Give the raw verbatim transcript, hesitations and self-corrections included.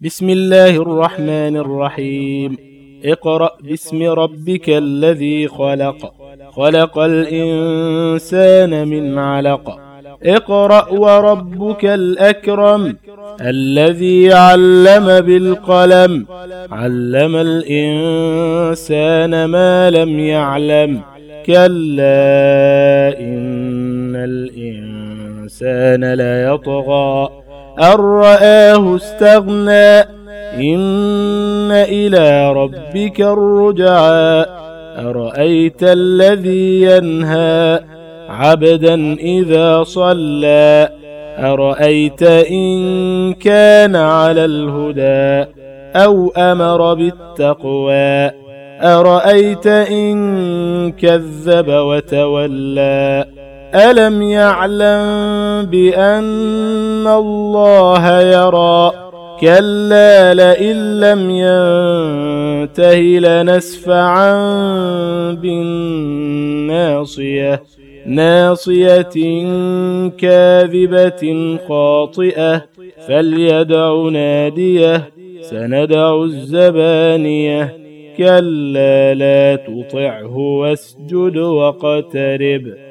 بسم الله الرحمن الرحيم. اقرأ باسم ربك الذي خلق خلق الإنسان من علق. اقرأ وربك الأكرم الذي علم بالقلم علم الإنسان ما لم يعلم كلا إن الإنسان ليطغى أن رآه استغنى إن إلى ربك الرجعى أرأيت الذي ينهى عبدا إذا صلى أرأيت إن كان على الهدى أو أمر بالتقوى أرأيت إن كذب وتولى ألم يعلم بأن الله يرى كلا لئن لم ينته لنسفعا بالناصية ناصية كاذبة خاطئة فليدع ناديه سندع الزبانية كلا لا تطعه واسجد واقترب